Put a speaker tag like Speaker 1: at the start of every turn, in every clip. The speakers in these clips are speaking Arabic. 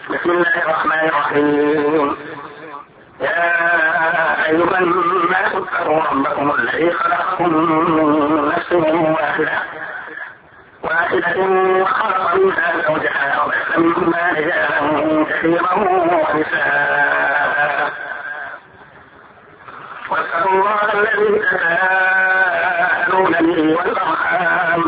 Speaker 1: بسم الله الرحمن الرحيم. يا أيها الناس اتقوا ربكم الذي خلقكم من نفس واحدة وخلق منها زوجها وبث منهما رجالا كثيرا ونساء واتقوا الله الذي تساءلون به والأرحام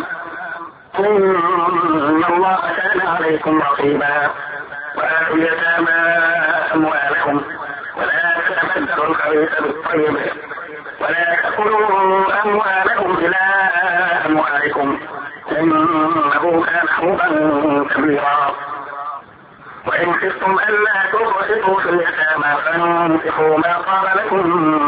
Speaker 1: إن الله كان عليكم رقيبا. وآتوا اليتامى أموالكم ولا تتبدلوا الخبيث بالطيب ولا تأكلوا أموالكم إلى أموالكم إنه كان حوبا كبيرا. وإن خفتم ألا تقسطوا في اليتامى فانكحوا ما طاب لكم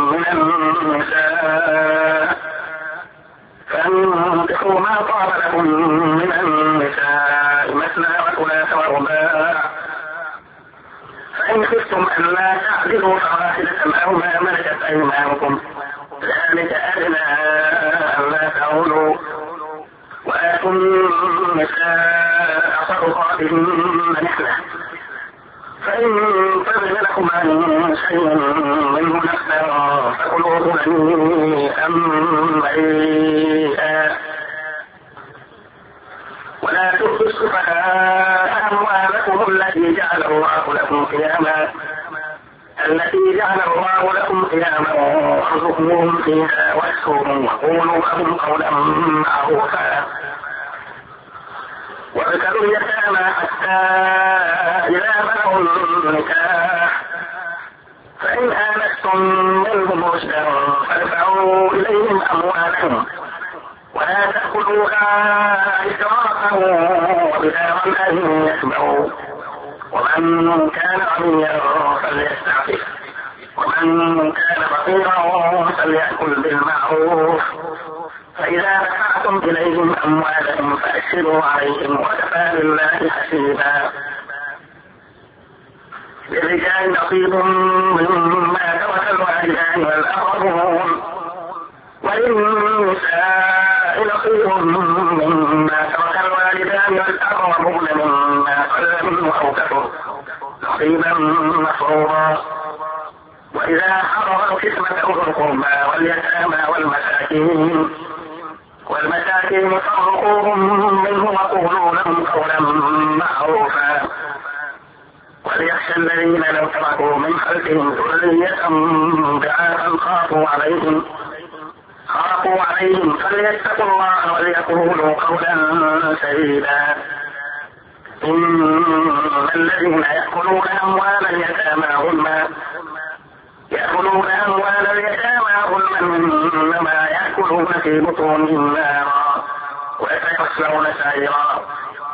Speaker 1: من النساء مثنى وثلاث ورباع. فإن خفتم ألا تعدلوا فواحدة أو ما ملكت أيمانكم ذلك أدنى ألا تعولوا. وآتوا النساء صدقاتهن نحلة فإن طبن لكم عن شيء منه نفسا فكلوه هنيئا مريئا. ولا تؤتوا السفهاء أموالكم التي جعل الله لكم قياما وارزقوهم فيها واكسوهم وقولوا لهم قولا معروفا. وابتلوا اليتامى حتى إذا بلغوا النكاح فإن آنستم منهم رشدا فادفعوا إليهم أموالهم ولا تأكلوها إسرافا وبدارا أن يشبعوا. ومن كان غنيا فليستعفف ومن كان فقيرا فليأكل بالمعروف. فإذا دفعتم إليهم أموالهم فأشهدوا عليهم وكفى بالله حسيبا. للرجال نصيب مما ترك الوالدان والأقربون وللنساء نصيب مما ترك الوالدان والأقربون مما قل منه أو كثر نصيبا مفروضا. وإذا حضر القسمة أولو القربى واليتامى والمساكين فارزقوهم منه وقولوا لهم قولا معروفا. وليخشى الذين لو تركوا من خلفهم ذرية ضعافا خافوا عليهم فليتقوا الله وليقولوا قولا سديدا. إن الذين يأكلون أموال اليتامى ظلما إنما يأكلون في بطونهم نارا وسيصلون سعيرا.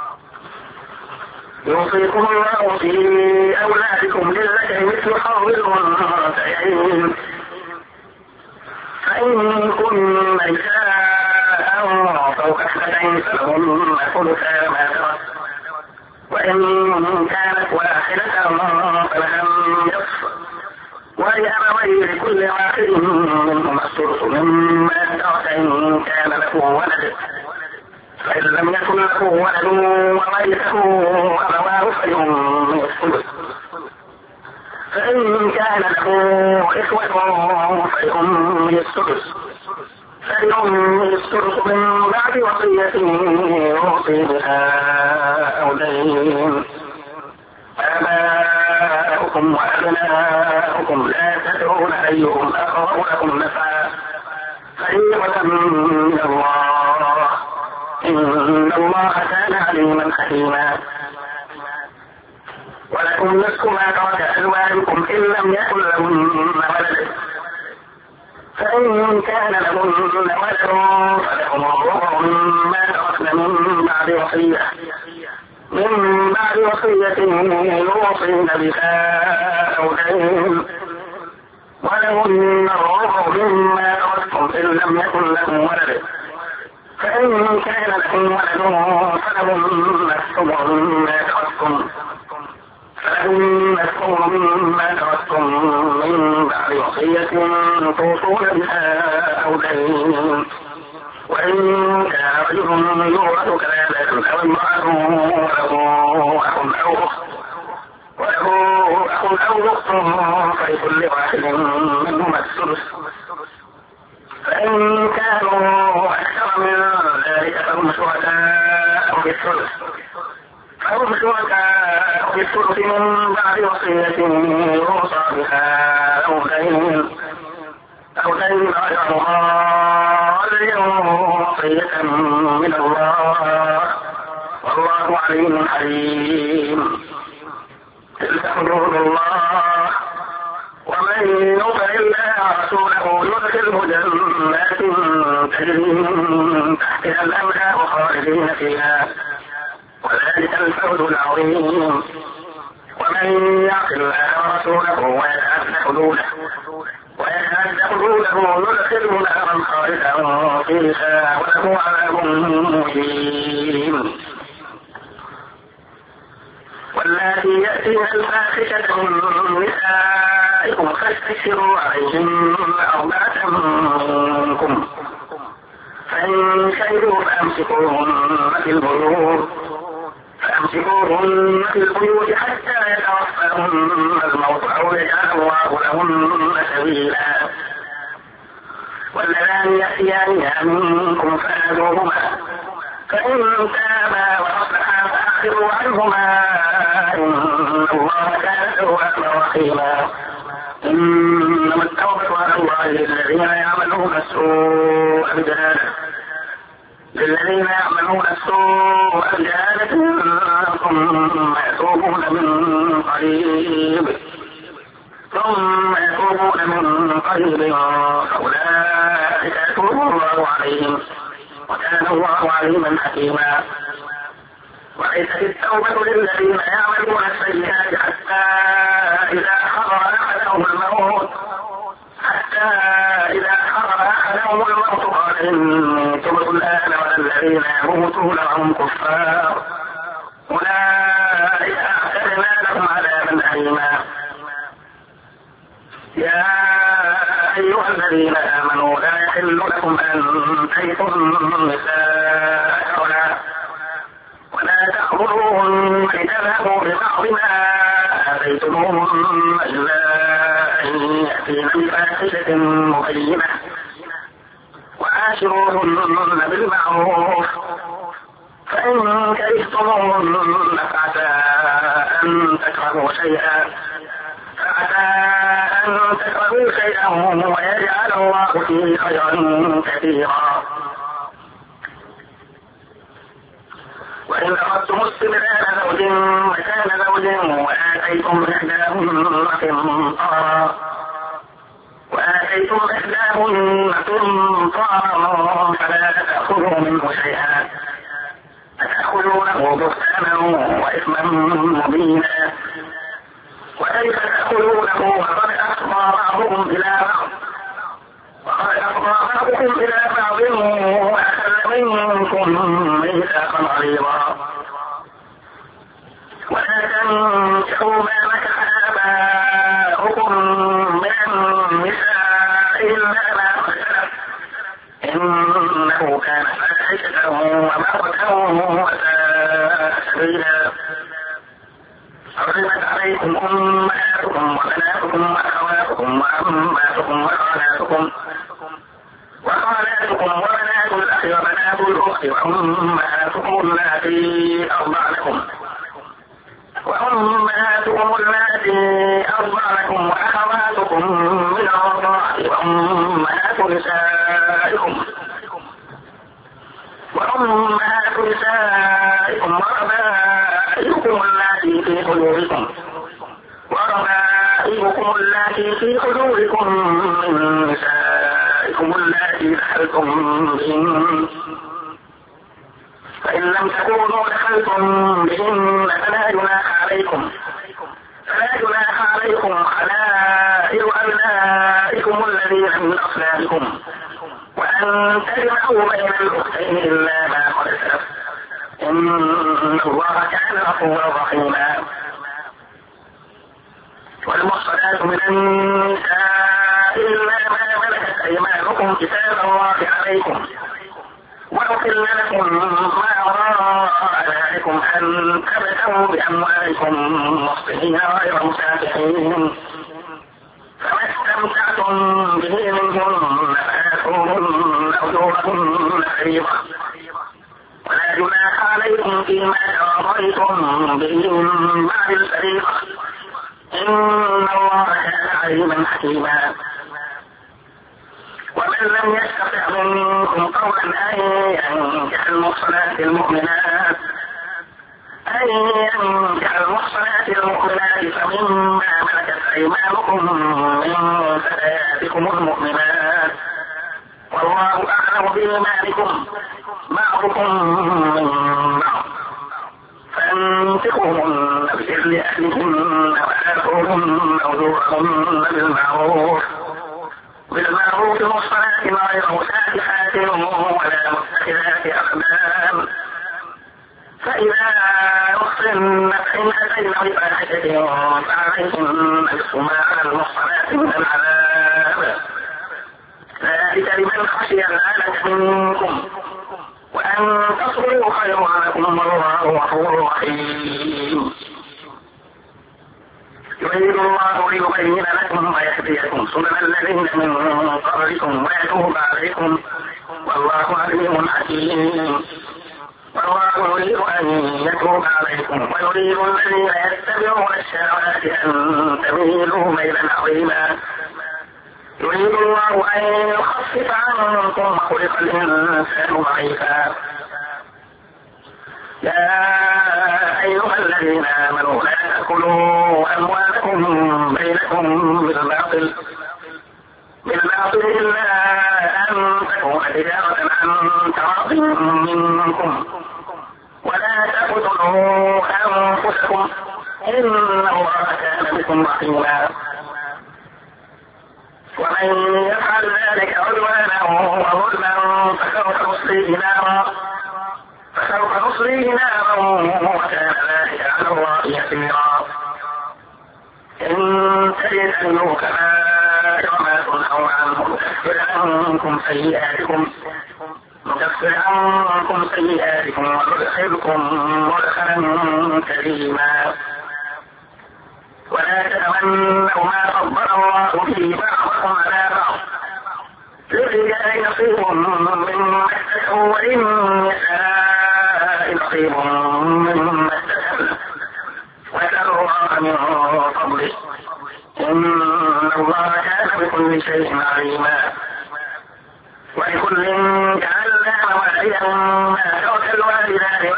Speaker 1: يوصيكم الله في أولادكم للذكر مثل حظ الأنثيين فإن كن نساء فوق 2 فلهن ثلثا ما ترك وإن كانت واحدة فلها النصف ولأبويه لكل واحد منهما الثلث مما ترك إن كان له ولد فإن لم يكن له ولد وورثه أبواه فلأمه الثلث فإن كان له إخوة فلأمه السدس من بعد وصية يوصي بها أو دين. آباؤكم وأبناؤكم لا تدرون أيهم أقرب لكم نفعا فريضة من الله إن الله كان عليما حكيما. ولكم نصف ما ترك أزواجكم إن لم يكن لهن ولد فإن كان لهن ولد فلكم الربع مما تركن من بعد وصية يوصين بها أو دين ولهن الربع مما تركتم إن لم يكن لكم ولد فإن كان لكم ولد فلهن الثمن مما تركتم من بعد وصية توصون بها أو دين. وإن كان رجل يورث كلالة أو امرأة وله أخ أو أخت أو أخت فلكل واحد منهما الثلث، فإن كانوا أكثر من ذلك فهم شركاء في الثلث من بعد وصية يوصى بها أو دين غير ضار وصية من الله والله عليم حليم. تلك حدود الله ومن يطع الله ورسوله يدخله جنات تجري من تحتها الأنهار خالدين فيها وذلك الفوز العظيم. ومن يعص الله ورسوله ويتعد حدوده يدخله نارا خالدا فيها وله عذاب مهين. واللاتي يأتين الفاحشة من نسائكم فاستشهدوا عليهن 4 منكم، فإن شهدوا فأمسكوهن في البيوت حتى يتوفاهن الموت أو يجعل الله لهن سبيلا. واللذان يأتيانها منكم فآذوهما، فإن تابا وأصلحا فأعرضوا عنهما إن الله كان توابا رحيما. إنما التوبة على الله للذين يعملون السوء بجهالة ثم يتوبون من قريب فأولئك يتوب الله عليهم وكان الله عليما حكيما. وليست التوبة للذين يعملون السيئات حتى إذا حضر أحدهم الموت قال إني تبت الآن ولا الذين يموتون وهم كفار أولئك أعتدنا لهم عذابا أليما. يا أيها الذين آمنوا لا يحل لكم أن ترثوا النساء ولا تأخذوهن لتذهبوا ببعض ما آتيتموهن إلا أن يأتين بفاحشة مبينة وعاشروهن بالمعروف، فإن كرهتموهن فعسى أن تكرهوا شيئا ويجعل الله فيه خيرا كثيرا. وإن أردتم استبدال زوج مكان زوج وآتيتم إحداهن قنطارا فلا تأخذوا منه شيئا أتأخذونه بهتانا وإثما مبينا. وكيف تأخذونه وقد أفضى بعضكم إلى بعض وأخذ منكم ميثاقا غليظا. ولا تنكحوا ما نكح آباؤكم من النساء إلا ما قد سلف إنه كان فاحشة ومقتا وساء سبيلا. حرمت عليكم أمهاتكم وبناتكم وأخواتكم وعماتكم وخالاتكم وبنات الأخ وبنات الأخت وأمهاتكم اللاتي أرضعنكم وأخواتكم من الرضاعة وأمهات نسائكم وربائبكم اللاتي في حجوركم من نسائكم اللاتي دخلتم بهن، فإن لم تكونوا دخلتم بهن فلا جناح عليكم حلائل أبنائكم الذين من أصلابكم وأن تجمعوا بين الأختين إلا ما قد سلف إن الله كان غفورا رحيما. والمحصنات من النساء إلا ما ملكت أيمانكم كتاب الله عليكم وأحل لكم ما وراء ذلكم أن تبتغوا بأموالكم محصنين غير مسافحين، فما استمتعتم به منهن فآتوهن أجورهن فريضة، ولا جناح عليكم فيما تراضيتم به من بعد الفريضة، إن الله كان عليما حكيما. ومن لم يستطع منكم قولا أن ينكح المحصنات المؤمنات فمما ملكت أيمانكم من فتياتكم المؤمنات، والله أعلم بإيمانكم بعضكم من بعض، فانكحوهن بإذن أهلهن وآتوهن أجورهن بالمعروف محصنات غير مسافحات ولا متخذات أخدان، فإذا أحصن فإن أتين بفاحشة فعليهن نصف ما على المحصنات من العذاب، ذلك لمن خشي العنة منكم، وأن تصبروا خير لكم والله غفور رحيم. يريد الله ليبين لكم ويهديكم سنن الذين من قبلكم ويتوب عليكم، والله عليم حكيم. والله يريد أن يتوب عليكم ويريد الذين يتبعون الشهوات أن تميلوا ميلا عظيما. يريد الله أن يخفف عنكم خلق الإنسان ضعيفا. يا أيها الذين آمنوا لا تأكلوا أموالكم بينكم بالباطل إلا أن تكون تجارة عن تراض منكم، ولا تقتلوا أنفسكم إن الله كان بكم رحيما. ومن يفعل ذلك عدوانا وظلما فسوف نصليه نارا وكان ذلك على الله يسيرا. إن تجتنبوا كبائر ما تنهون عنه نكفر عنكم سيئاتكم وندخلكم مدخلا كريما. ولا تتمنوا ما فضل الله به بعضكم على بعض، للرجال نصيب مما اكتسبوا وللنساء نصيب مما اكتسبن، واسألوا الله من فضله إن الله كان بكل شيء عليما. ولكل جعلنا موعدا ما ترك الوالدان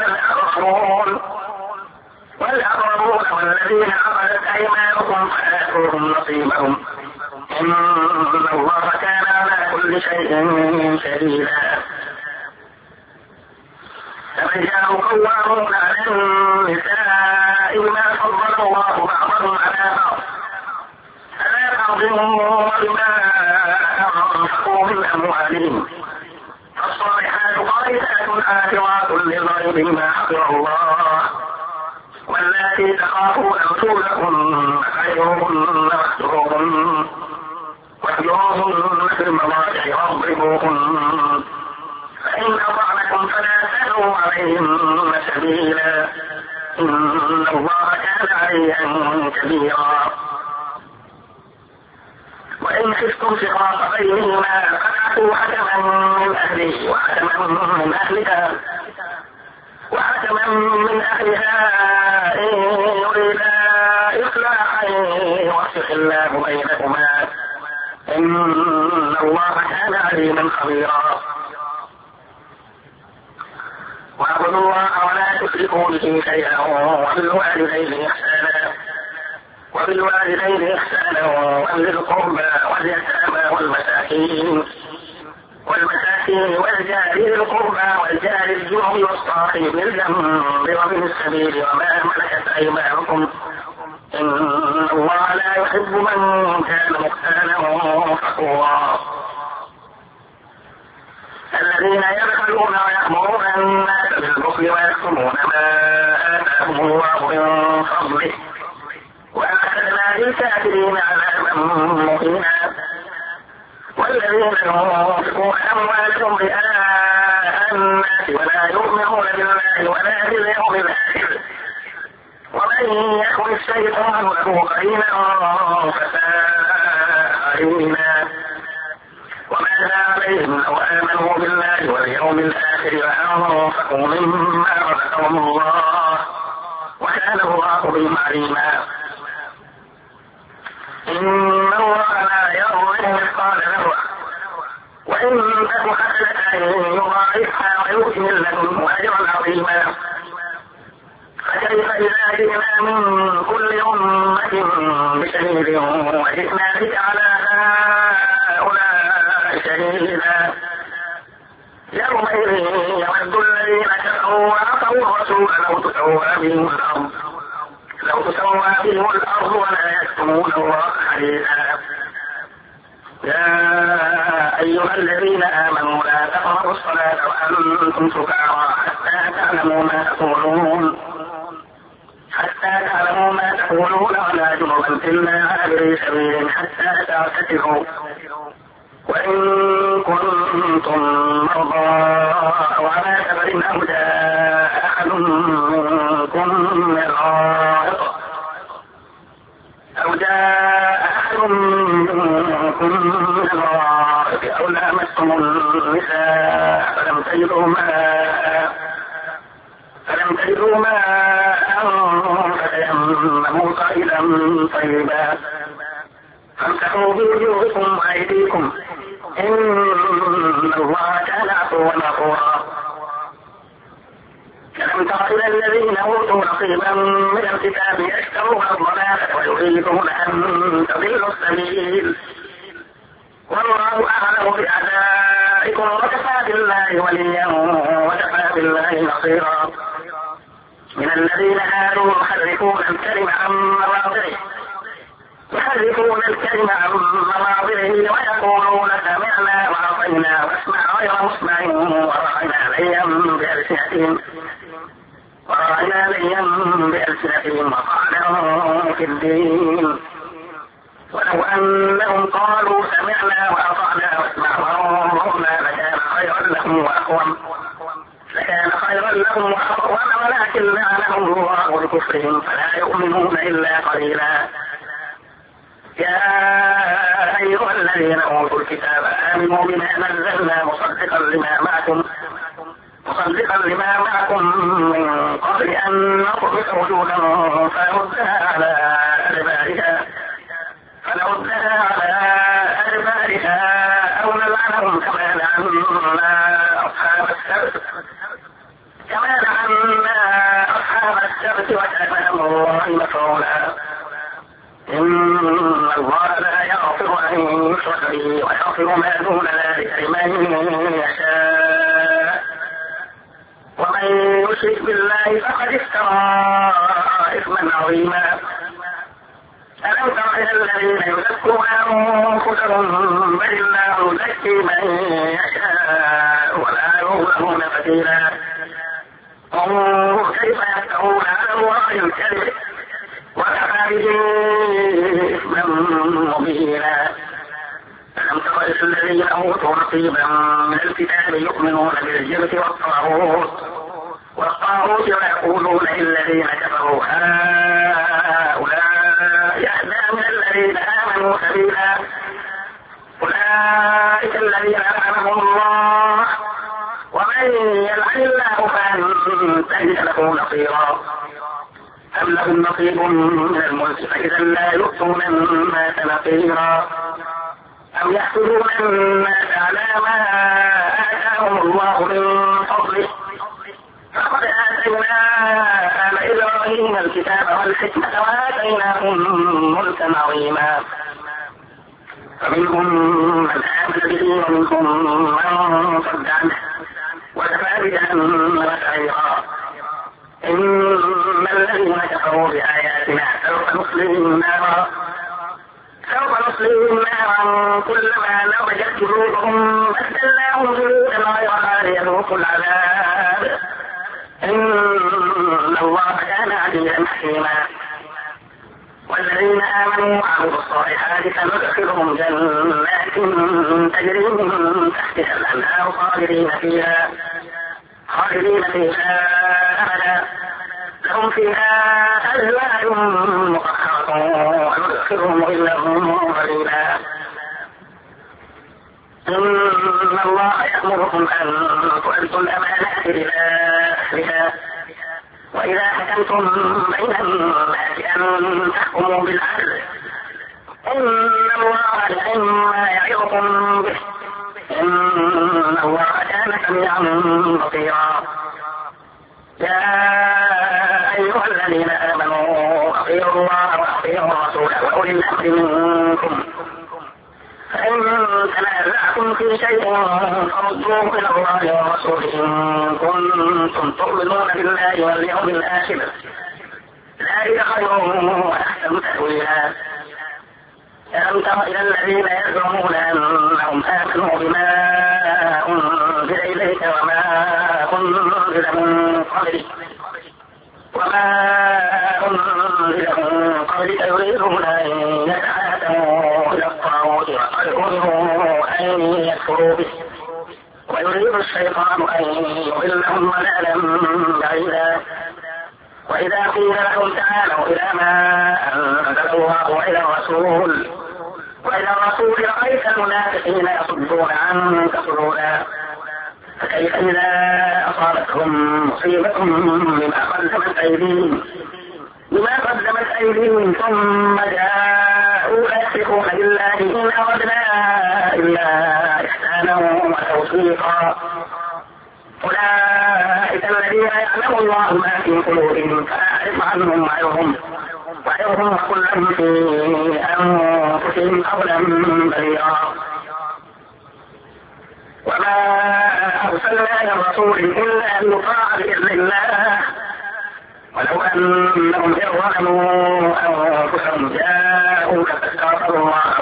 Speaker 1: والأقربون والذين عقدت أيمانكم فآتوهم نصيبهم إن الله كان على كل شيء شهيدا. الرجال قوامون على النساء بما فضل الله بعضهم على بعض وبما أنفقوا من أموالهم، فالصالحات قانتات حافظات للغيب بما حفظ الله، واللاتي تخافون نشوزهن فعظوهن واهجروهن في المضاجع واضربوهن، فإن أطعنكم فلا تبغوا عليهن سبيلا إن الله كان عليا كبيرا. وإن خفتم شقاق بينهما فابعثوا حكما من أهله وحكما من أهلها إن يريدا إصلاحا يوفق الله بينهما إن الله كان عليما خبيرا. واعبدوا الله ولا تشركوا به شيئا وبالوالدين إحسانا وذي القربى واليتامى والمساكين والجار ذي القربى والجار الجنب والصاحب بالجنب وابن السبيل وما ملكت أيمانكم إن الله لا يحب من كان مختالا فخورا. الذين يبخلون ويأمرون الناس بالبخل ويكتمون ما آتاهم الله من فضله وأعتدنا للكافرين عذابا مهينا. والذين ينفقون أموالهم رئاء الناس ولا يؤمنون بالله ولا باليوم الآخر ومن يكن الشيطان له قرينا فساء قرينا وماذا عليهم لو آمنوا بالله واليوم الآخر وأنفقوا مما رزقهم الله وكان الله بهم عليما. إن الله لا يظلم مثقال ذرة وإن تك حسنة يضاعفها ويؤتي من لدنه أجرا عظيما. فكيف إذا جئنا من كل أمة بشهيد وجئنا بك على هؤلاء شهيدا يومئذ يود الذين كفروا وعصوا الرسول لو تسوى بهم الأرض ولا يكتمون الله حديثا. يا أيها الذين آمنوا لا تقربوا الصلاة وأنتم سكارى حتى تعلموا ما تقولون ولا جنبا إلا عابري سبيل حتى تعتذروا وإن كنتم مرضى أو على سفر أو جاء أحد منكم من الغائط أو لامستم النساء فلم تجدوا ماء فتيمموا صعيدا طيبا فامسحوا بوجوهكم وأيديكم إن الله كان عفوا غفورا. ألم تر إلى الذين أوتوا نصيبا من الكتاب يشترون الضلالة ويريدون أن تضلوا السبيل والله أعلم بأعدائكم وكفى بالله وليا وكفى بالله نصيرا. من الذين هادوا يحرفون الكلم عن مواضعه ويقولون سمعنا وعصينا واسمع غير مسمع ورأينا ليا بألسنتهم وطعنا في الدين ولو أنهم قالوا سمعنا وأطعنا واسمع وانظرنا لكان خيرا لهم وأقوم ولكن لعنهم الله بكفرهم فلا يؤمنون إلا قليلا. يا أيها الذين أوتوا الكتاب آمنوا بما نزلنا مصدقا لما معكم من قبل أن نطمس وجودا فنردها على أدبارها أو نلعنهم كما لعنا أصحاب السبت وكان أمر الله مفعولا. إن الله لا يغفر أن يشرك به ويغفر ما دون ذلك لمن يشاء ومن يشرك بالله فقد افترى إثما عظيما. ألم تر إلى الذين يزكون أنفسهم بل الله يزكي من يشاء ولا يظلمون فتيلا. انظر كيف يفترون على الله الكذب وكفى به إثما مبينا. ألم تر إلى الذين أوتوا نصيبا من الكتاب يؤمنون بالجبت والطاغوت ويقولون للذين كفروا هؤلاء أهدى من الذين آمنوا سبيلا. أولئك الذين لعنهم الله ومن يلعن الله فلن تجد له نصيرا. أم لهم نصيب من الملك فإذا لا يؤتون الناس نصيرا أم يحسدون الناس على ما آتاهم الله من فضله فقد آتينا آل إبراهيم الكتاب والحكمة وآتيناهم ملكا عظيما. فمنهم من آمن به ومنهم من صد عنه وكفى بجهنم سعيرا. إن الذين كفروا بآياتنا سوف نصليهم نارا كلما نضجت جلودهم بدلناهم جلودا غيرها ليذوقوا العذاب إن الله كان عليا حكيما. والذين آمنوا وعملوا الصالحات سندخلهم جنات تجري من تحتها الأنهار خالدين فيها خالدين فيها أبدا لهم فيها أزواج مطهرة وندخلهم ظلا ظليلا إن الله يأمركم أن تؤدوا الأمانات إلى أهلها وإذا حكمتم بين الناس أن تحكموا بالعدل إن الله نعم ما يعظكم به إن الله كان سميعا بصيرا يا أيها الذين آمنوا أطيعوا الله وأطيعوا الرسول وأولي الأمر منكم فإن تنازعتم في شيء فردوه إلى الله ورسوله إن كنتم تؤمنون بالله واليوم الآخر ذلك خير وأحسن تأويلا ألم تر إلى الذين يزعمون أنهم آمنوا بما أنزل إليك وما أنزل من قبلك يريدون أن يتحاكموا إلى الطاغوت وقد أمروا أن يكفروا به ويريد الشيطان أن يضلهم ضلالا بعيدا وإذا قيل لهم تعالوا إلى ما أنزل الله وإلى الرسول رأيت المنافقين يصدون عنك صدودا فكيف إذا أصابتهم مصيبة بما قدمت أيديهم ثم جاءوا يحلفون بالله إن أردنا إلا إحسانا وتوفيقا أولئك الذين يعلم الله ما في قلوبهم فأعرف عنهم وعظهم وقل لهم في أنفسهم قولا بليغا وما أرسلنا من رسول إلا أن يطاع بإذن الله ولو أنهم ظلموا أنفسهم جاءوك فاستغفروا الله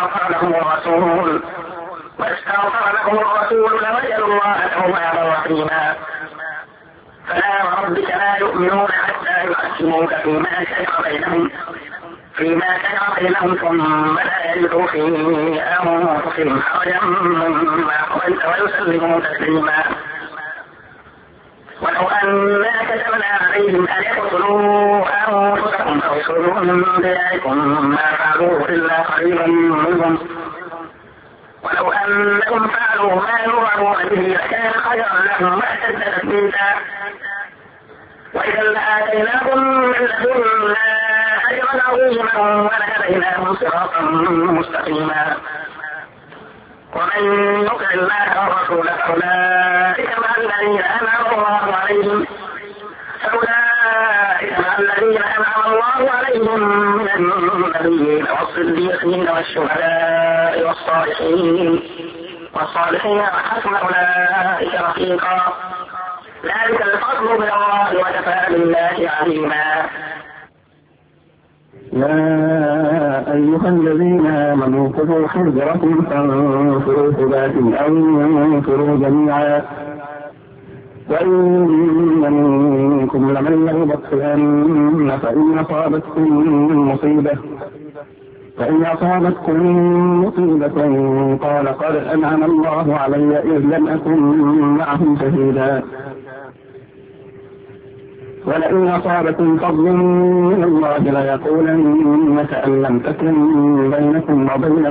Speaker 1: واستغفر لهم الرسول لوجدوا الله توابا رحيما فلا وربك لا يؤمنون حتى يحكموك فيما شجر بينهم ثم لا يجدوا في أنفسهم حرجا مما قضيت ويسلموا تسليما ولو أنا كتبنا عليهم أن يقتلوا أنفسهم أو يخرجوا من دياركم ما فعلوه إلا قليلا منهم ولو أنهم فعلوا ما يوعظون به لكان خيرا لهم ما اشتد تثبيتا وإذا لآتيناهم من لدنا أجرا عظيما ولهديناهم صراطا مستقيما ومن يطع الله والرسول فأولئك مع الذين أنعم الله عليهم من النبيين والصديقين والشهداء والصالحين وحسن أولئك رفيقا ذلك الفضل من الله وكفى بالله عليما
Speaker 2: يا أيها الذين آمنوا خذوا حذركم فانفروا ثبات أو انفروا جميعا وإن منكم لمن ليبطئن فإن أصابتكم مصيبة قال قد أنعم الله علي إذ لم أكن معهم شهيدا ولئن أصابكم فضل من الله ليقولن كأن لم تكن بينكم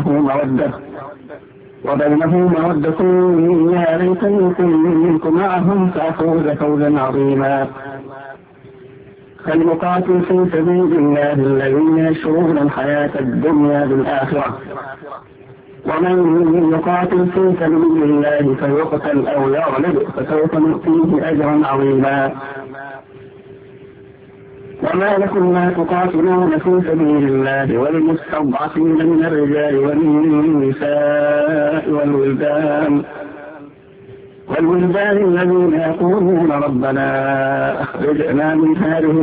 Speaker 2: وبينه مودة يا ليتني كنت معهم فأفوز فوزا عظيما فليقاتل في سبيل الله الذين يشرون الحياة الدنيا بالآخرة ومن يقاتل في سبيل الله فيقتل أو يغلب فسوف نؤتيه أجرا عظيما وما لكم لا تقاتلون في سبيل الله والمستضعفين من الرجال والنساء والولدان الذين يقولون ربنا أخرجنا من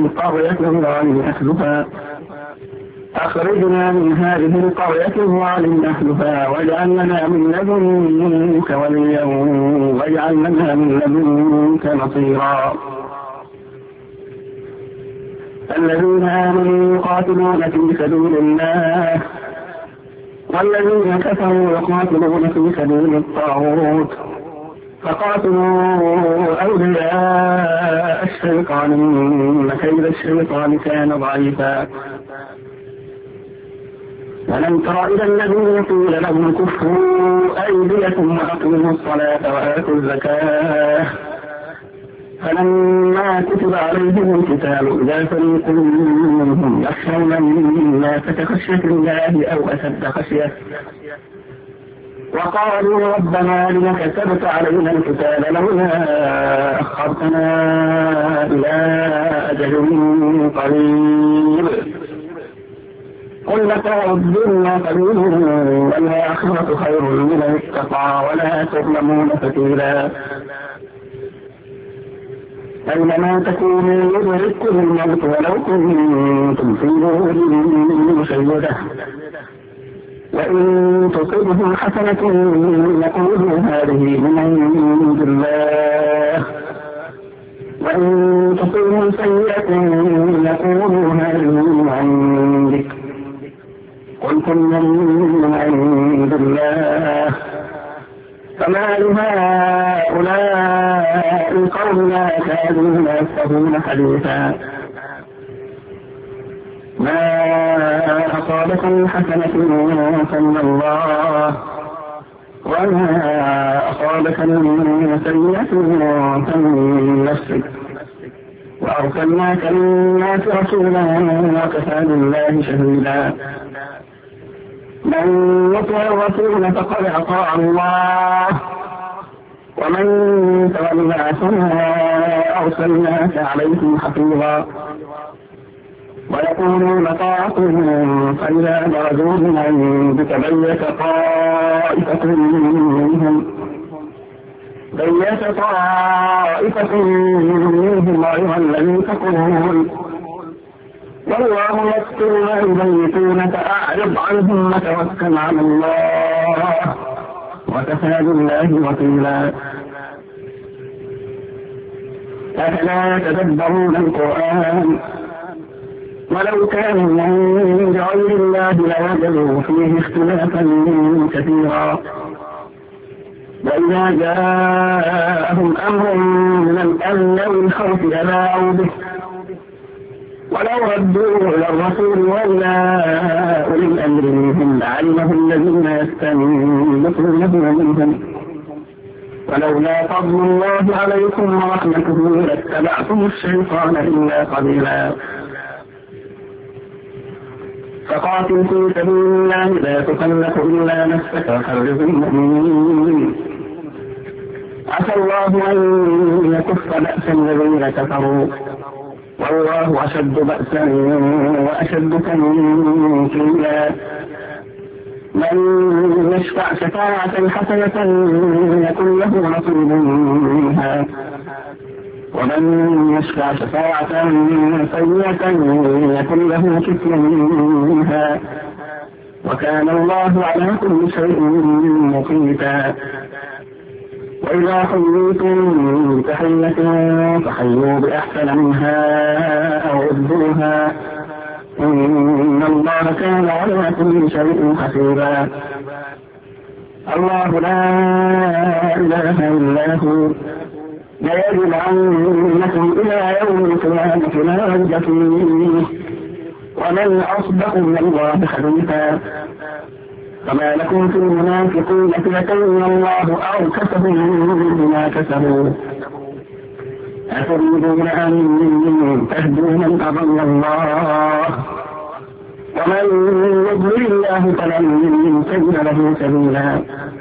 Speaker 2: هذه القرية الظالم أهلها واجعل لنا من لدنك وليا واجعل لنا من لدنك نصيرا الذين آمنوا يقاتلون في سبيل الله والذين كفروا يقاتلون في سبيل الطاغوت فقاتلوا أولياء الشيطان إن كيد الشيطان كان ضعيفا. ولم تر إلى الذين قيل لهم كفوا أيديكم وأقيموا الصلاة وآتوا الزكاة فلما كتب عليهم القتال إذا فريق منهم يخشون الناس كخشية الله أو أشد خشية وقالوا ربنا لم كتبت علينا القتال لولا أخرتنا إلى أجل قريب قل متاع الدنيا قليل والآخرة خير لمن اتقى ولا تظلمون فتيلا. أينما تكونوا يدرككم الموت ولو كنتم في بروج مشيدة وإن تصبهم حسنة يقولوا هذه من عند الله وإن تصبهم سيئة يقولوا هذه من عندك قل كل من عند الله فما لهؤلاء القوم لا يكادون يفقهون حديثا. ما أصابكم حسنة فمن الله وما أصابك من سيئة فمن نفسك وأرسلناك للناس رسولا وكفى بالله شهيدا. من يطع الرسول فقد أطاع الله ومن تولى فما أرسلناك عليهم حفيظا. ويقولون طاعة فإذا برزوا من عندك بيت طائفة منهم غير الذي تقول والله يكتب ما يبيتون فأعرض عنهم وتوكل على الله وكفى بالله وكيلا. أفلا يتدبرون القرآن ولو كان من غير الله لوجدوا فيه اختلافا كثيرا. وإذا جاءهم أمر من الأمن أو الخوف أذاعوا به ولو ردوه إلى الرسول وإلى أولي الأمر منهم لعلمه الذين يستنبطونه منهم ولولا فضل الله عليكم ورحمته لاتبعتم الشيطان إلا قليلا. فقاتل في سبيل الله لا تكلف إلا نفسك وحرز المؤمنين عسى الله أن يكف بأس الذين كفروا والله أشد بأسا وأشد تنكيلا. من يشفع شفاعة حسنة يكن له نصيب منها ومن يشفع شفاعة سيئة يكن له كفل منها وكان الله على كل شيء مقيتا. وإذا حييتم بتحية فحيوا بأحسن منها أو ردوها إن الله كان على كل شيء حسيبا. الله لا إله إلا هو ليجمعنكم إلى يوم القيامة لا ريب فيه ومن أصدق من الله حديثا. فما لكم في المنافقين فيتين الله أركسهم بما كسبوا أتريدون أن تهدوا من أضل الله ومن يضلل الله فلن تجد له سبيلا.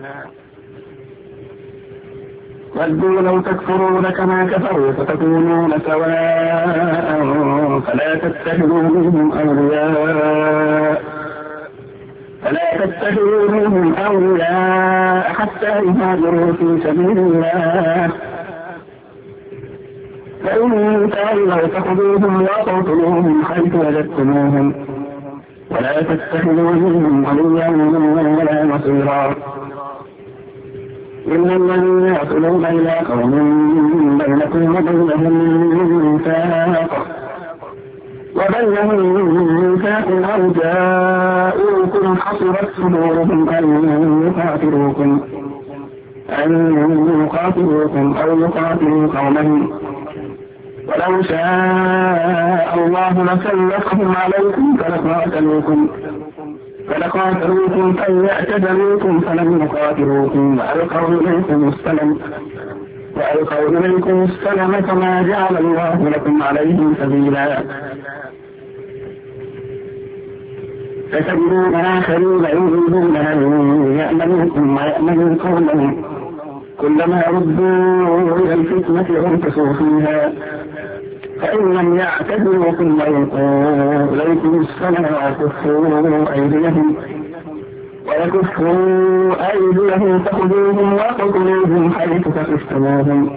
Speaker 2: ودوا لو تكفرون كما كفروا فتكونون سواء فلا تتخذوا منهم أولياء حتى يهاجروا في سبيل الله فإن تولوا فخذوهم وقتلوهم حيث وجدتموهم ولا تتخذوا منهم وليا ولا نصيرا. إلا الذين يصلون إلى قوم بينكم وبينهم ميثاق أو جاءوكم حصرت صدورهم أن يقاتلوكم أن يقاتلوكم أو يقاتلوا قومهم، ولو شاء الله لسلطهم عليكم فلقاتلوكم فإن اعتزلوكم فلم يقاتلوكم وألقوا إليكم السلم فما جعل الله لكم عليهم سبيلا. فتجدون آخرين يريدون أن يأمنوكم ويأمنوا قومهم كلما ردوا إلى الفتنة ارتسوا فيها، فإن لم يعتزلوكم ويلقوا إليكم السلم ويكفوا أيديهم فخذوهم وقتلوهم حيث ثقفتموهم،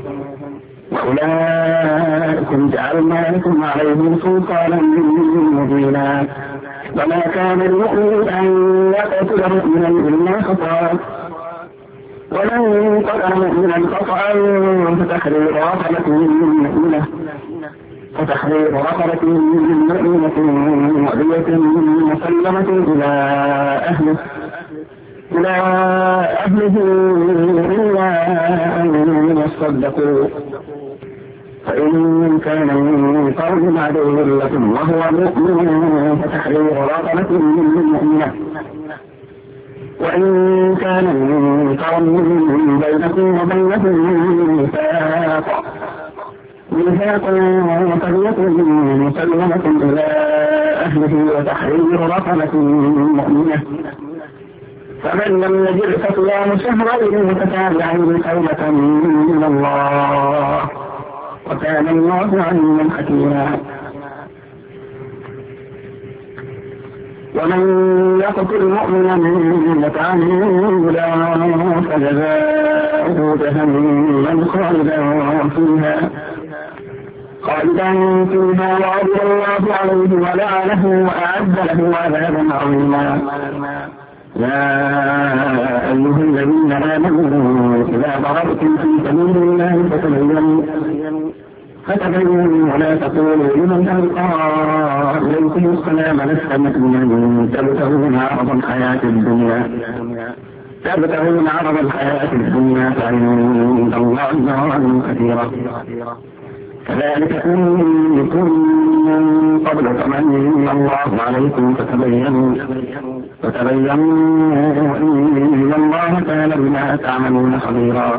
Speaker 2: وأولئكم جعلنا لكم عليهم سلطانا مبينا. وما كان المؤمن أن يقتل مؤمنا إلا خطأ، ومن قتل مؤمنا خطأ فتحرير رقبة مؤمنة ودية مسلمة إلى أهله إلا أن يصدقوا، فإن كان من قوم عدو لكم وهو مؤمن فتحرير رقبة مؤمنة، وإن كان من قوم بينكم وبينهم ميثاق فليكن مسلمة إلى أهله وتحرير رقبة مؤمنة، فمن لم يجد فصيام شهرين متتابعين توبة من الله، وكان الله عليما حكيما. ومن يقتل مؤمنا متعمدا فجزاؤه جهنم خالدا فيها وغضب الله عليه ولعنه وأعد له عذابا عظيما. يا أيها الذين آمنوا إذا ضربتم في سبيل الله فتبينوا ولا تقولوا لمن ألقى إليكم السلام لست مؤمنا تبتغون عرض الحياة الدنيا فعند الله مغانم كثيرة كذلك كنتم من قبل فمن الله عليكم فتبينوا إن الله كان بما تعملون خبيرا.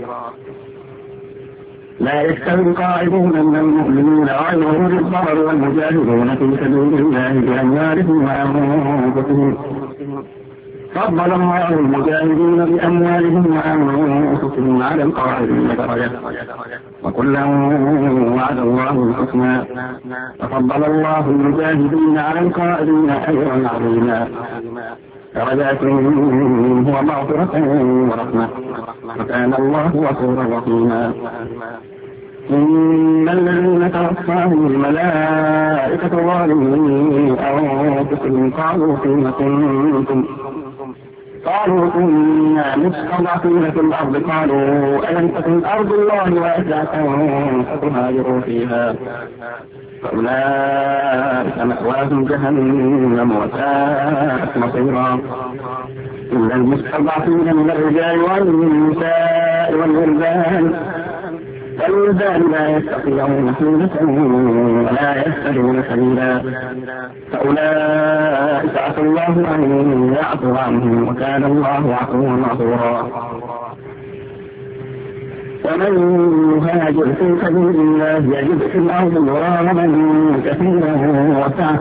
Speaker 2: لا يستوي القاعدون من المؤمنين غير أولي الضرر والمجاهدون في سبيل الله بأموالهم وأنفسهم، فضل الله المجاهدين بأموالهم وأنفسهم على القاعدين درجة، وكلا وعد الله الحسنى، ففضل الله المجاهدين على القاعدين أجرا عظيما، درجات هو مغفرة ورحمة، وكان الله غفورا رحيما. إن الذين توفاهم الملائكة ظالمي أنفسهم قالوا كنا مستضعفين في الأرض، قالوا ألم تكن أرض الله واسعة فتهاجروا فيها، فأولئك مأواهم جهنم وساءت مصيرا. إلا المستضعفين من الرجال والنساء والولدان لا يستطيعون حيلة ولا يهتدون سبيلا، فأولئك عسى الله أن يعفو عنهم وكان الله عفوا غفورا. ومن يهاجر في سبيل الله يجد في الأرض مراغما كثيرا وسعة،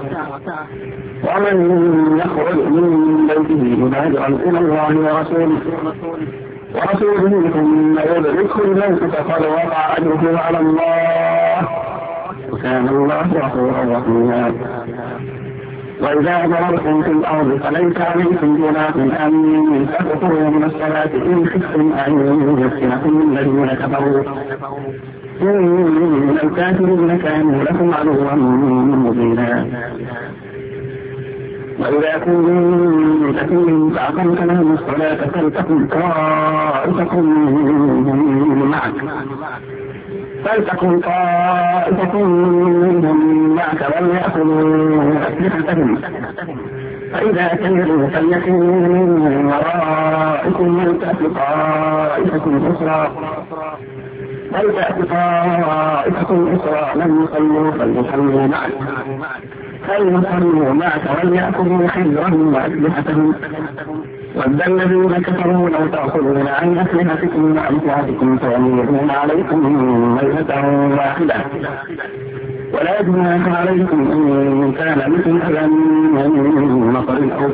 Speaker 2: ومن يخرج من بيته مهاجرا إلى الله ورسوله ثم يدركه الموت فقد وقع أجره على الله، وكان الله غفورا رحيما. وإذا ضربتم في الأرض فليس عليكم جناح أن تقصروا من الصلاة إن خفتم أن يفتنكم الذين كفروا، إن الكافرين كانوا لكم عدوا مبينا. وإذا كنتم فيهم فأقمت لهم الصلاة فلتكن طائفة منهم معك وليأخذوا أسلحتهم فإذا سمعوا فليكن من ورائكم ولتأت طائفة أخرى لم يصلوا فليصلوا معك وليأخذوا حذرهم وأسلحتهم. ود الذين كفروا لو تأخذون عن أسلحتكم وأمتعتكم فيميلون عليكم ميلة واحدة. ولا جناح عليكم إن كان بكم أذى من مطر أو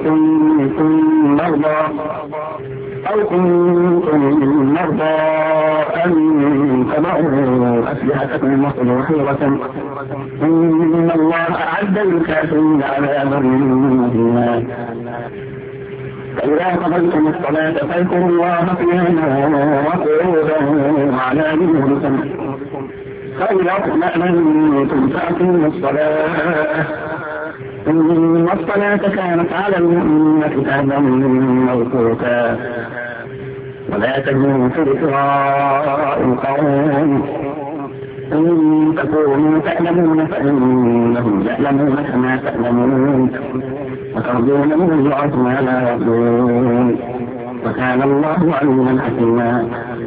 Speaker 2: كنتم مرضى أن تضعوا أسلحتكم وخذوا حذركم إن الله أعد للكافرين عذابا مهينا. فإذا قضيتم الصلاة فاذكروا الله قياما وقعودا وعلى جنوبكم فإذا اطمأننتم فأقيموا الصلاة إن الصلاة كانت على المؤمنين كتابا موقوتا. ولا تهنوا في ابتغاء القوم إن تكونوا تعلمون فإنهم يعلمون كما تعلمون وترجون من الله ما لا يرجون وكان الله عليما حكيما.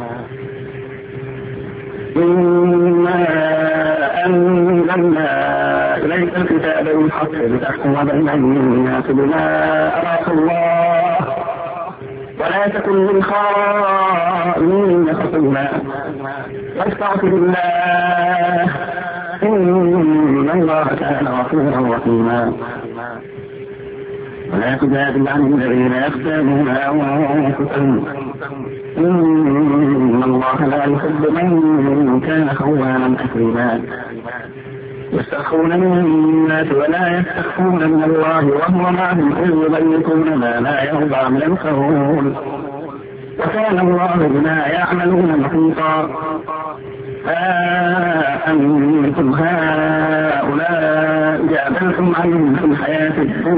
Speaker 2: إنا أنزلنا إليك الكتاب بالحق لتحكم بين الناس بما أراك الله ولا تكن للخائنين خصيما واستغفر الله إن الله كان غفورا رحيما. ولا تجادل عن الذين يختانون أنفسهم إن الله لا يحب من كان خوانا أثيما. يستخفون من الناس ولا يستخفون من الله وهو معهم إذ يبيتون ما لا يرضى من القول وكان الله بما يعملون محيطا. أنتم هؤلاء جادلتم عنهم في الحياة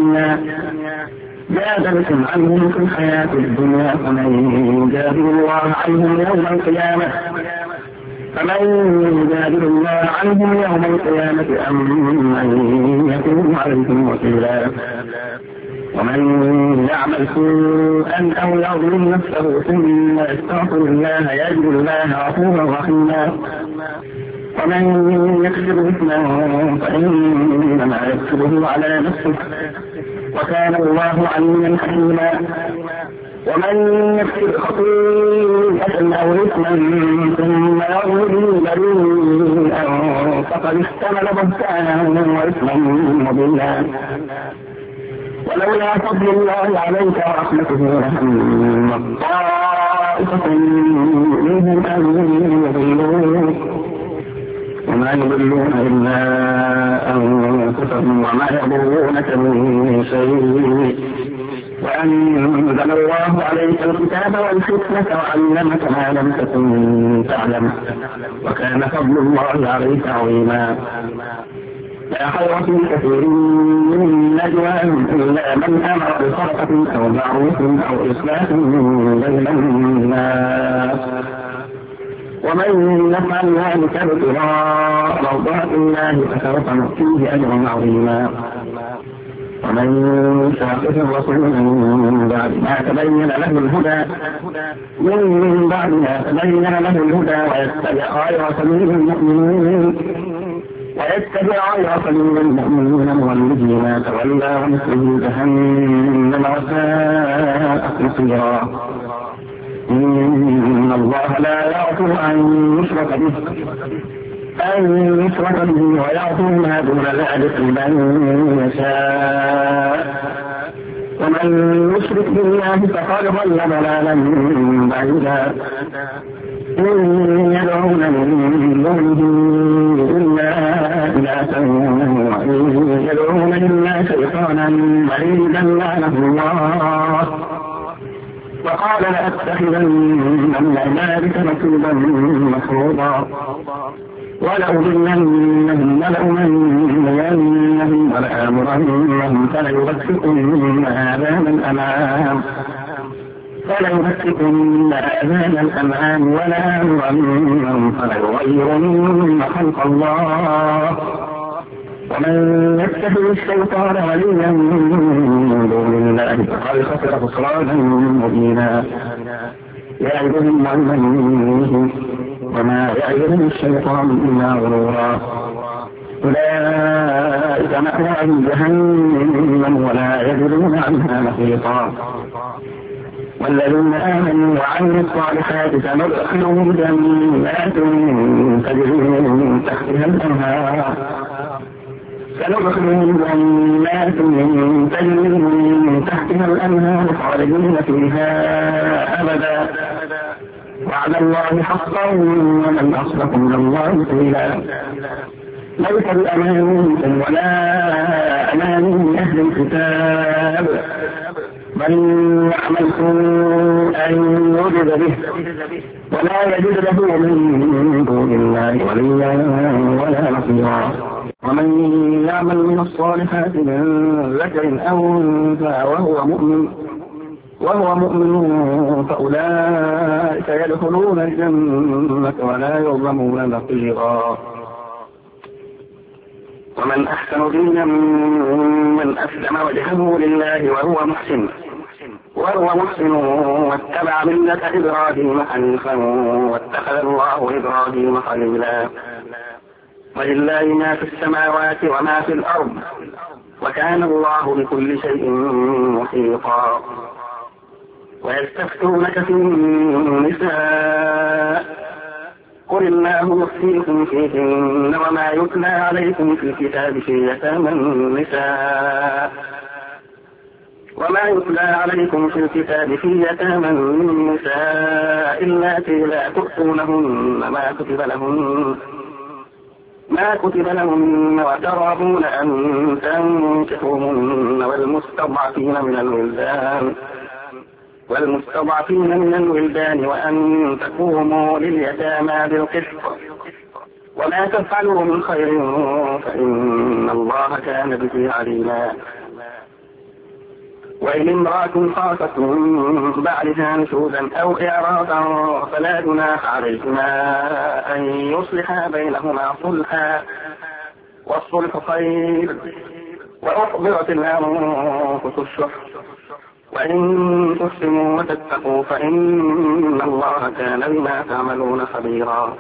Speaker 2: الدنيا فمن يجادل الله عنهم يوم القيامة أم من يكون عليكم وكيلا. ومن يعمل سوءا أو يظلم نفسه ثم يستغفر الله يجد الله غفورا رحيما. ومن يكسب إثما فإنما يكسبه على نفسه وكان الله عليما حكيما. ومن يكسب خطيئة أو إثما ثم يرمي بريئا فقد احتمل بهتانا وإثما مبينا. ولولا فضل الله عليك ورحمته لهم طائفة منهم أن يضلوك وما يضلون إلا أنفسهم وما يضرونك من شيء وأنزل الله عليك الكتاب والحكمة وعلمك ما لم تكن تعلم وكان فضل الله عليك عظيما. لا خير في كثير من نجواهم إلا من أمر بصدقة أو معروف أو إصلاح بين الناس ومن يفعل ذلك ابتغاء مرضات الله فسوف نؤتيه أجرا عظيما. ومن يشاقق الرسول من بعد ما تبين له الهدى ويتبع غير سبيل المؤمنين نوله ما تولى ونصله جهنم وساءت مصيرا. إن الله لا يغفر أن يشرك به ويغفر ما دون ذلك لمن يشاء ومن يشرك بالله فقد ضل ضلالا بعيدا. إن يدعون من دونه إلا إناثا وإن يدعون إلا شيطانا مريدا لعنه الله وقال لأتخذن من عبادك نصيبا مفروضا ولأضلنهم ولأمنينهم ولآمرنهم فليبتكن آذان الأنعام ولآمرنهم فليغيرن خلق الله ومن يتخذ الشيطان وليا من دون قد خسر خسرانا مبينا يعدهم عن منهم وما يعدهم الشيطان إلا غرورا أولئك مأواهم جهنم ولا يجدون عنها محيطا والذين آمنوا وعملوا الصالحات سندخلهم جنات تجري من تحتها الأنهار خالدين فيها أبدا وعلى الله حقا ومن أصدق من الله قيلا ليس بأمانيكم ولا أماني أهل الكتاب من يعمل سوءا يجد به ولا يجد له من دون الله وليا ولا نصيرا ومن يعمل من الصالحات من ذكر أو أنثى وهو مؤمن فأولئك يدخلون الجنة ولا يظلمون نقيرا ومن أحسن دينا ممن أسلم وجهه لله وهو محسن واتبع ملة إبراهيم حنيفا واتخذ الله إبراهيم خليلا ولله ما في السماوات وما في الأرض وكان الله بكل شيء محيطا ويستفتونك في النساء قل الله يفتيكم فيهن وما يتلى عليكم في الكتاب في يتامى النساء اللاتي لا تؤتونهن ما كتب لهن وترغبون أن تنكحوهن والمستضعفين من الولدان وأن تقوموا لليتامى بالقسط وما تفعلوا من خير فإن الله كان به عليما وإن امرأة خافت من بعدها نشوزا أو إعراضا فلا جناح عليهما أن يصلحا بينهما صلحا والصلح خير وأحضرت الأنفس الشح وإن تحسنوا وتتقوا فإن الله كان بما تعملون خبيرا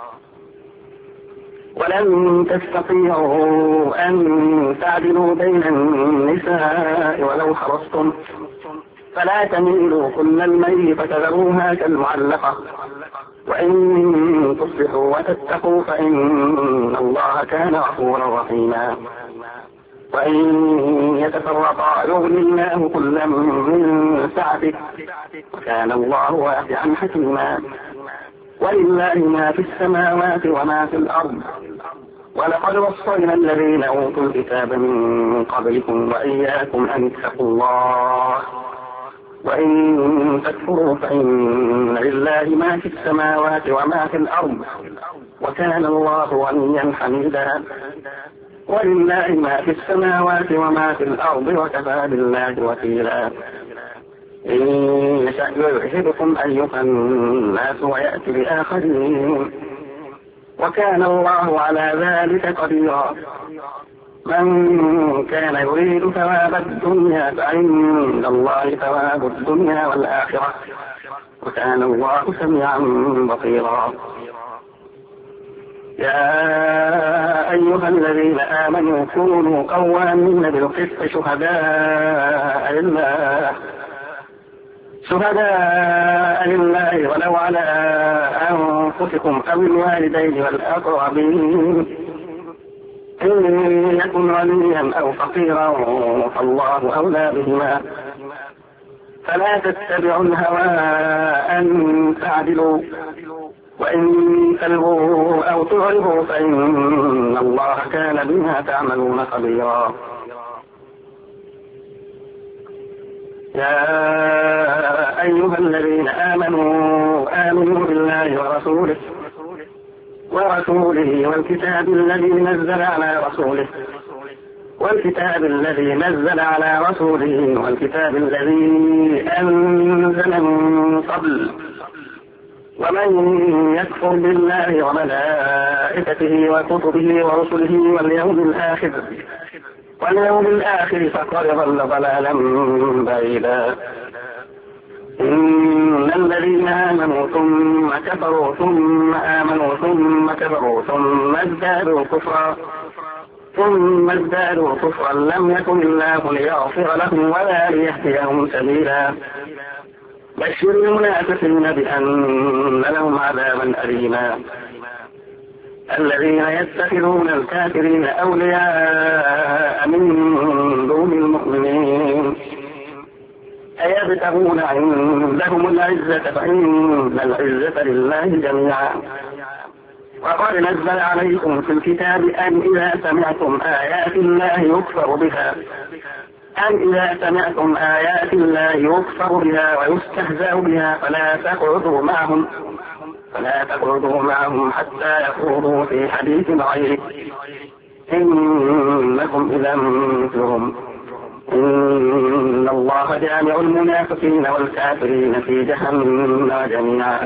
Speaker 2: ولن تستطيعوا أن تعدلوا بين النساء ولو حرصتم فلا تميلوا كل الميل فتذروها كالمعلقة وإن تصلحوا وتتقوا فإن الله كان غفورا رحيما وإن يتفرقا يغني الله كلا من سعته وكان الله واسعا حكيما ولله ما في السماوات وما في الأرض ولقد وصينا الذين أوتوا الكتاب من قبلكم وإياكم أن اتقوا الله وإن تكفروا فإن لله ما في السماوات وما في الأرض وكان الله غنيا حميدا ولله ما في السماوات وما في الأرض وكفى بالله وكيلا إن يشأ يذهبكم أيها الناس ويأتي بآخرين وكان الله على ذلك قديرا من كان يريد ثواب الدنيا فعند الله ثواب الدنيا والآخرة وكان الله سميعا بصيرا يا أيها الذين آمنوا كونوا قوامين بالقسط شهداء لله ولو على أنفسكم أو الوالدين والأقربين إن يكن غنيا أو فقيرا فالله أولى بهما فلا تتبعوا الهوى أن تعدلوا وإن تلووا أو تعرضوا فإن الله كان بما تعملون خبيرا يا أيها الذين آمنوا بالله ورسوله والكتاب الذي نزل على رسوله والكتاب الذي أنزل من قبل ومن يكفر بالله وملائكته وكتبه ورسله واليوم الآخر
Speaker 1: واليوم الآخر فقد ضل ضلالا بعيدا. إن الذين آمنوا ثم كفروا ثم آمنوا ثم كفروا ثم ازدادوا كفرا لم يكن الله ليغفر لهم ولا ليهديهم سبيلا. بشر المنافقين بأن لهم عذابا أليما. الذين يتخذون الكافرين أولياء من دون المؤمنين أيبتغون عندهم العزة فإن العزة لله جميعا. وقد نزل عليكم في الكتاب أن إذا سمعتم آيات الله يكفر بها ويستهزأ بها فلا تقعدوا معهم حتى يخوضوا في حديث غيره إنكم إذا مثلهم. إن الله جامع المنافقين والكافرين في جهنم جميعا.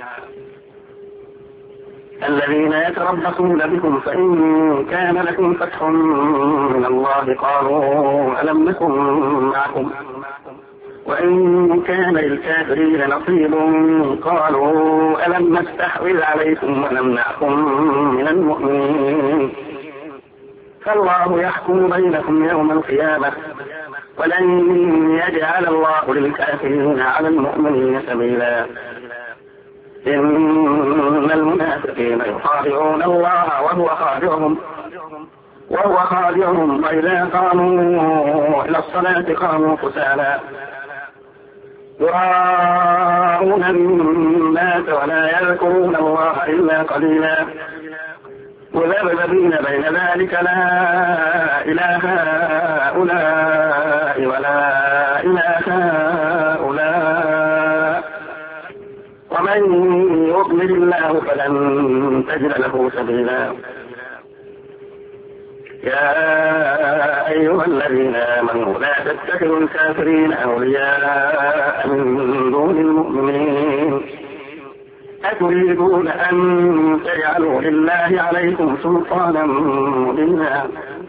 Speaker 1: الذين يتربصون بكم فإن كان لكم فتح من الله قالوا ألم نكن معكم وإن كان للكافرين نصيب قالوا ألم نستحوذ عليكم ونمنعكم من المؤمنين. فالله يحكم بينكم يوم القيامة ولن يجعل الله للكافرين على المؤمنين سبيلا. إن المنافقين يخادعون الله وهو خادعهم وإذا قاموا إلى الصلاة قاموا كسالى يراءون الناس ولا يذكرون الله إلا قليلا مذبذبين بين ذلك لا إله هؤلاء ولا إله هؤلاء ومن يضلل الله فلن تجد له سبيلا. يا أيها الذين آمنوا لا تتخذوا الكافرين أولياء من دون المؤمنين أتريدون أن تجعلوا لله عليكم سلطانا مبينا.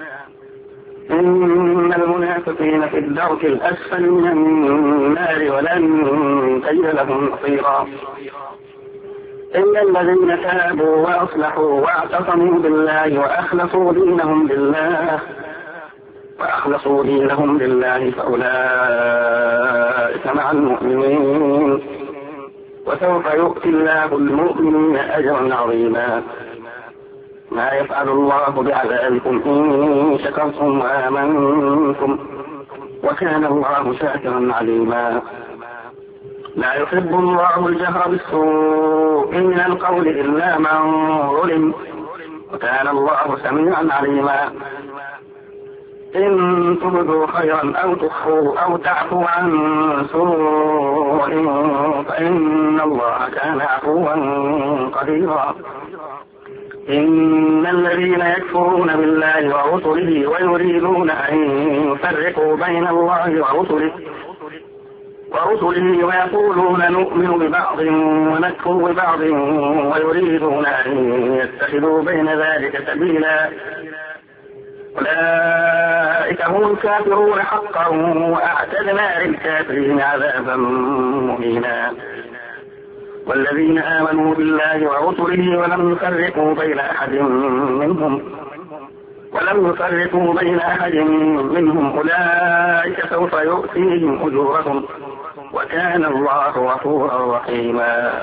Speaker 1: إن المنافقين في الدرك الأسفل من النار ولن تجد لهم نصيرا. إلا الذين تابوا وأصلحوا واعتصموا بالله وأخلصوا دينهم لله فأولئك مع المؤمنين وسوف يؤتي الله المؤمنين أجرا عظيما. ما يفعل الله بعذابكم إن شكرتم وآمنتم وكان الله شاكرا عليما. لا يحب الله الجهر بالسوء من القول إلا من ظلم وكان الله سميعا عليما. إن تبدوا خيرا أو تخفوا أو تعفوا عن سوء فإن الله كان عفوا قديرا. إن الذين يكفرون بالله ورسله ويريدون أن يفرقوا بين الله ورسله ويقولون نؤمن ببعض ونكفر ببعض ويريدون أن يتخذوا بين ذلك سبيلا أولئك هم الكافرون حقا وأعتدنا للكافرين عذابا مهينا. والذين آمنوا بالله ورسله ولم يفرقوا بين أحد منهم أولئك سوف يؤتيهم أجورهم وكان الله غفورا رحيما.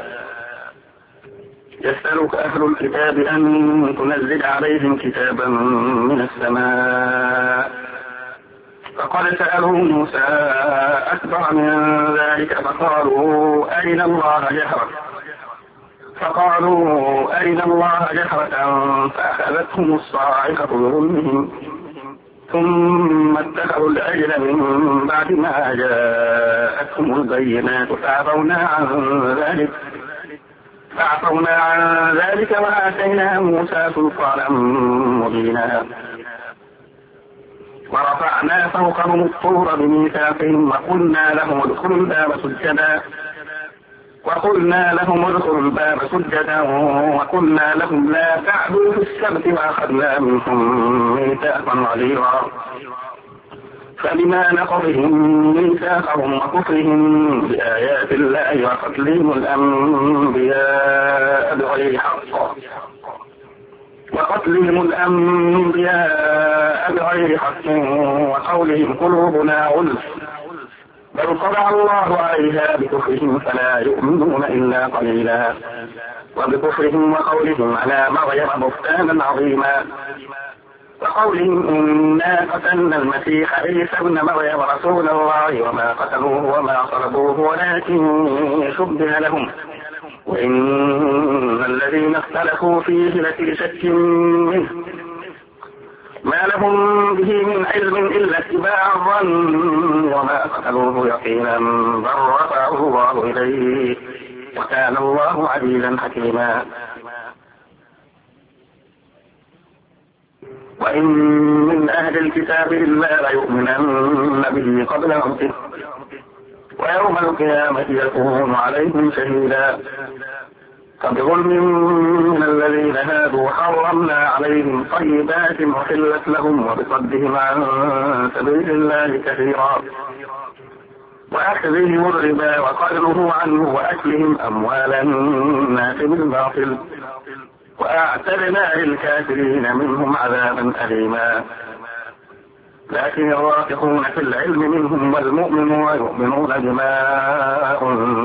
Speaker 1: يسألك أهل الكتاب أن تنزل عليهم كتابا من السماء فقد سألوا موسى أكبر من ذلك فقالوا أرنا الله جهرة فأخذتهم الصاعقة بظلمهم ثم اتخذوا العجل من بعد ما جاءتهم البينات فعفونا عن ذلك وآتينا موسى سلطانا مبينا. ورفعنا فوقهم الطور بميثاقهم وقلنا لهم ادخلوا الباب سجدا وقلنا لهم ادخلوا الباب سجدا وقلنا لهم لا تعدوا في السبت وأخذنا منهم ميثاقا غليظا فبما نقضهم ميثاقهم وكفرهم بآيات الله وقتلهم الأنبياء بغير حق وقولهم قلوبنا غلف بل طبع الله عليها بكفرهم فلا يؤمنون إلا قليلا وبكفرهم وقولهم على مريم بهتانا عظيما وقولهم إنا قتلنا المسيح عيسى ابن مريم رسول الله وما قتلوه وما صلبوه ولكن شبه لهم وإن الذين اختلفوا فيه لفي شك منه ما لهم به من علم إلا اتباع الظن وما قتلوه يقينا بل رفعه الله إليه وكان الله عزيزا حكيما وإن من أهل الكتاب إلا ليؤمنن به قبل موته ويوم القيامة يكون عليهم شهيدا فبظلم من الذين هادوا حرمنا عليهم طيبات أحلت لهم وبصدهم عن سبيل الله كثيرا وأخذهم الربا وقدره عنه وأكلهم أموال الناس بالباطل وأعتدنا للكافرين منهم عذابا أليما لكن الراسخون في العلم منهم والمؤمنون يؤمنون بما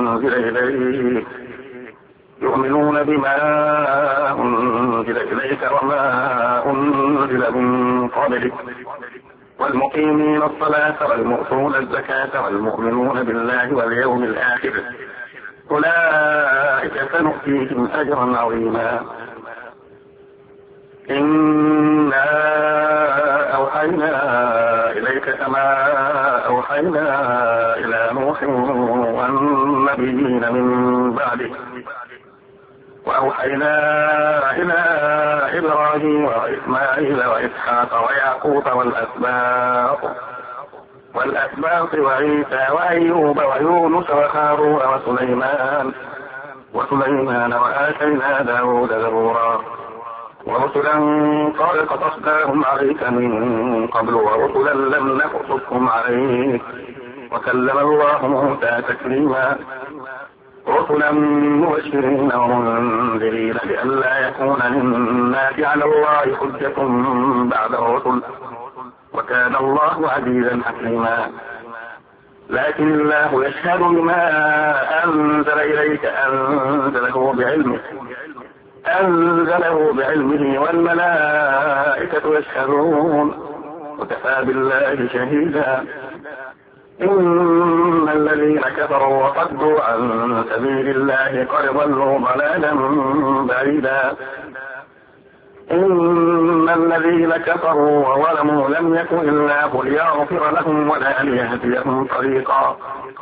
Speaker 1: أنزل إليك وما أنزل من قبلك والمقيمين الصلاة والمؤتون الزكاة والمؤمنون بالله واليوم الآخر أولئك سنؤتيهم أجرا عظيما إنا أوحينا إليك كما أوحينا إلى نوح والنبيين من بعده وأوحينا إلى إبراهيم وإسماعيل وإسحاق ويعقوب والأسباط وعيسى وأيوب ويونس وهارون وسليمان وآتينا داود زبورا ورسلا قد قصصناهم عليك من قبل ورسلا لم نقصصهم عليك وكلم الله موسى تكليما رسلا مبشرين ومنذرين لئلا يكون للناس على الله حجة بعد الرسل وكان الله عزيزا حكيما لكن الله يشهد بما أنزل إليك أنزله بعلمه والملائكة يشهدون وكفى بالله شهيدا إن الذين كفروا وصدوا عن سبيل الله قد ضلوا ضلالا بعيدا إن الذين كفروا وظلموا لم يكن الله ليغفر لهم ولا ليهديهم طريقا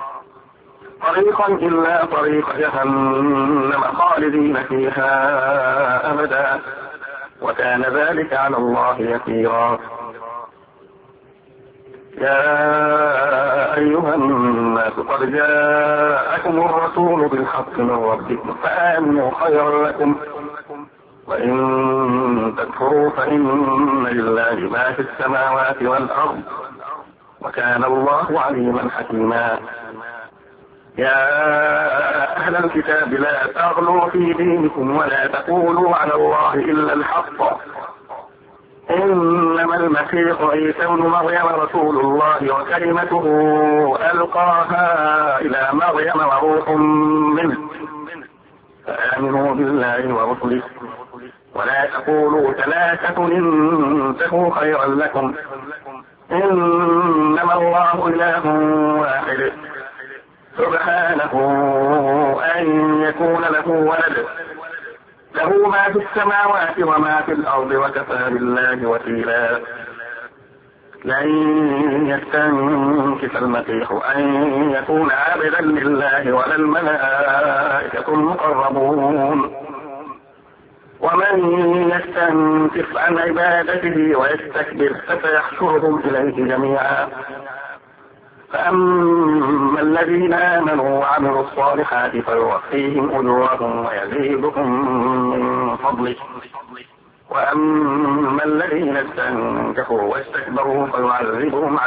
Speaker 1: إلا طريق جهنم خالدين فيها أبدا وكان ذلك على الله يسيرا يا أيها الناس قد جاءكم الرسول بالحق من ربكم فآمنوا خيرا لكم وإن تكفروا فإن لله ما في السماوات والأرض وكان الله عليما حكيما يا أهل الكتاب لا تغلوا في دينكم ولا تقولوا على الله إلا الحق إنما المسيح عيسى ابن مريم رسول الله وكلمته ألقاها إلى مريم وروح منه فآمنوا بالله ورسله ولا تقولوا ثلاثة انتهوا خيرا لكم إنما الله إله واحد سبحانه أن يكون له ولد له ما في السماوات وما في الأرض وكفى بالله وكيلا لن يستنكف المسيح أن يكون عابدا لله ولا الملائكة المقربون ومن يستنكف عن عبادته ويستكبر فسيحشرهم إليه جميعا فأما الذين آمنوا وعملوا الصالحات فيوفيهم أجورهم ويزيدهم من فضله، وأما الذين استنكفوا واستكبروا فيعذبهم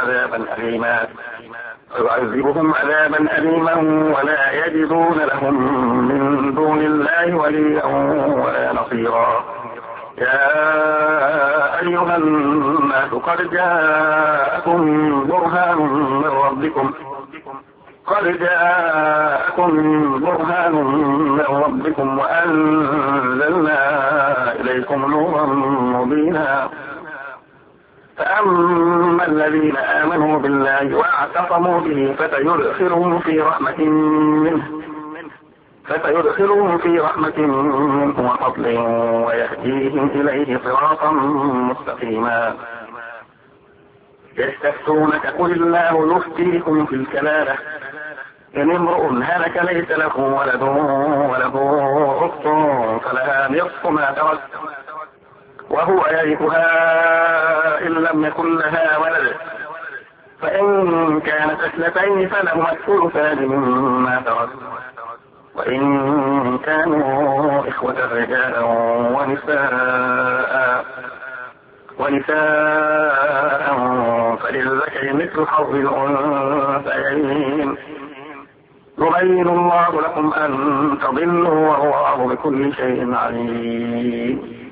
Speaker 1: عذابا أليما ولا يجدون لهم من دون الله وليا ولا نصيرا. يا أيها الناس قد جاءكم برهان من ربكم وأنزلنا إليكم نورا مبينا. فأما الذين آمنوا بالله واعتصموا به فسيدخلهم في رحمة منه وفضل ويهديهم إليه صراطا مستقيما. يستفتونك قل الله يفتيكم في الكلالة إن امرؤ هلك ليس له ولد وله أخت فلها نصف ما ترك وهو يرثها إن لم يكن لها ولد، فإن كانت اثنتين فلهما الثلثان مما ترك، وإن كانوا إخوة رجالا ونساء فللذكر مثل حظ الأنثيين. يبين الله لكم أن تضلوا والله بكل شيء عليم.